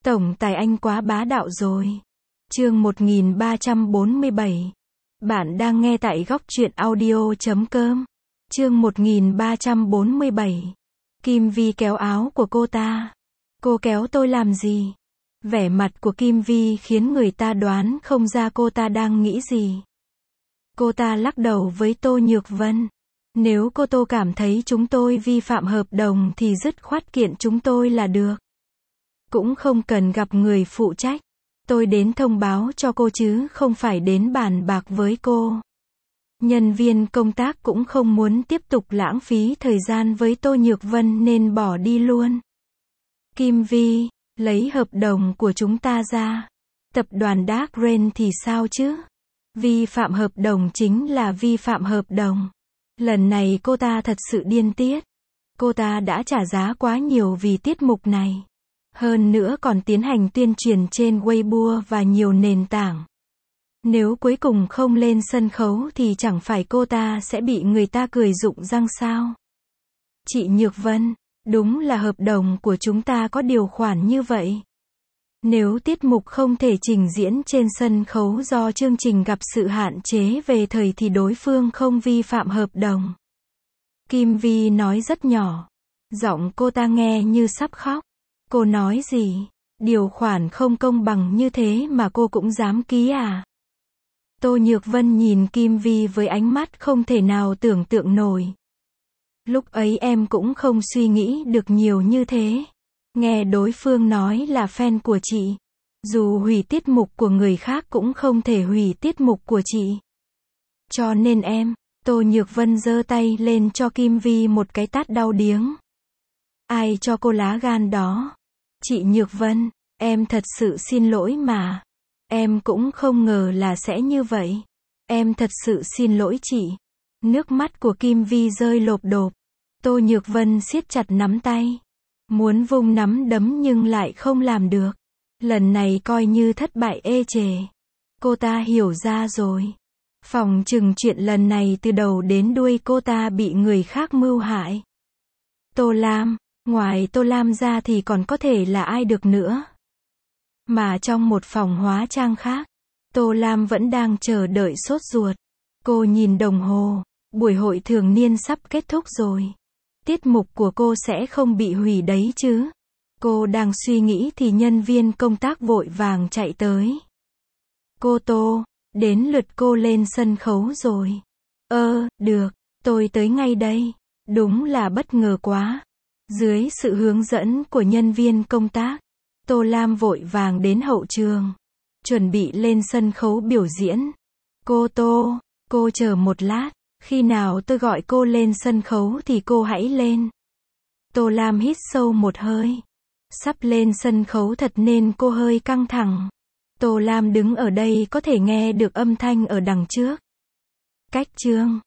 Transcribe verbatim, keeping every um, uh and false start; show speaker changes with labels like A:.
A: Tổng tài anh quá bá đạo rồi. Chương một nghìn ba trăm bốn mươi bảy. Bạn đang nghe tại góc truyện audio chấm com. Chương một nghìn ba trăm bốn mươi bảy. Kim Vi kéo áo của cô ta. Cô kéo tôi làm gì? Vẻ mặt của Kim Vi khiến người ta đoán không ra cô ta đang nghĩ gì. Cô ta lắc đầu với Tô Nhược Vân. Nếu cô Tô cảm thấy chúng tôi vi phạm hợp đồng thì dứt khoát kiện chúng tôi là được. Cũng không cần gặp người phụ trách. Tôi đến thông báo cho cô chứ không phải đến bàn bạc với cô. Nhân viên công tác cũng không muốn tiếp tục lãng phí thời gian với Tô Nhược Vân nên bỏ đi luôn. Kim Vi, lấy hợp đồng của chúng ta ra. Tập đoàn Dark Rain thì sao chứ? Vi phạm hợp đồng chính là vi phạm hợp đồng. Lần này cô ta thật sự điên tiết. Cô ta đã trả giá quá nhiều vì tiết mục này. Hơn nữa còn tiến hành tuyên truyền trên Weibo và nhiều nền tảng. Nếu cuối cùng không lên sân khấu thì chẳng phải cô ta sẽ bị người ta cười rụng răng sao? Chị Nhược Vân, đúng là hợp đồng của chúng ta có điều khoản như vậy. Nếu tiết mục không thể trình diễn trên sân khấu do chương trình gặp sự hạn chế về thời thì đối phương không vi phạm hợp đồng. Kim Vi nói rất nhỏ. Giọng cô ta nghe như sắp khóc. Cô nói gì? Điều khoản không công bằng như thế mà cô cũng dám ký à? Tô Nhược Vân nhìn Kim Vi với ánh mắt không thể nào tưởng tượng nổi. Lúc ấy em cũng không suy nghĩ được nhiều như thế. Nghe đối phương nói là fan của chị. Dù hủy tiết mục của người khác cũng không thể hủy tiết mục của chị. Cho nên em, Tô Nhược Vân giơ tay lên cho Kim Vi một cái tát đau điếng. Ai cho cô lá gan đó? Chị Nhược Vân, em thật sự xin lỗi mà. Em cũng không ngờ là sẽ như vậy. Em thật sự xin lỗi chị. Nước mắt của Kim Vi rơi lộp độp. Tô Nhược Vân siết chặt nắm tay. Muốn vung nắm đấm nhưng lại không làm được. Lần này coi như thất bại ê chề. Cô ta hiểu ra rồi. Phòng chừng chuyện lần này từ đầu đến đuôi cô ta bị người khác mưu hại. Tô Lam, ngoài Tô Lam ra thì còn có thể là ai được nữa. Mà trong một phòng hóa trang khác, Tô Lam vẫn đang chờ đợi sốt ruột. Cô nhìn đồng hồ, buổi hội thường niên sắp kết thúc rồi. Tiết mục của cô sẽ không bị hủy đấy chứ. Cô đang suy nghĩ thì nhân viên công tác vội vàng chạy tới. Cô Tô, đến lượt cô lên sân khấu rồi. Ơ, được, tôi tới ngay đây. Đúng là bất ngờ quá. Dưới sự hướng dẫn của nhân viên công tác, Tô Lam vội vàng đến hậu trường. Chuẩn bị lên sân khấu biểu diễn. Cô Tô, cô chờ một lát. Khi nào tôi gọi cô lên sân khấu thì cô hãy lên. Tô Lam hít sâu một hơi. Sắp lên sân khấu thật nên cô hơi căng thẳng. Tô Lam đứng ở đây có thể nghe được âm thanh ở đằng trước. Cách chương.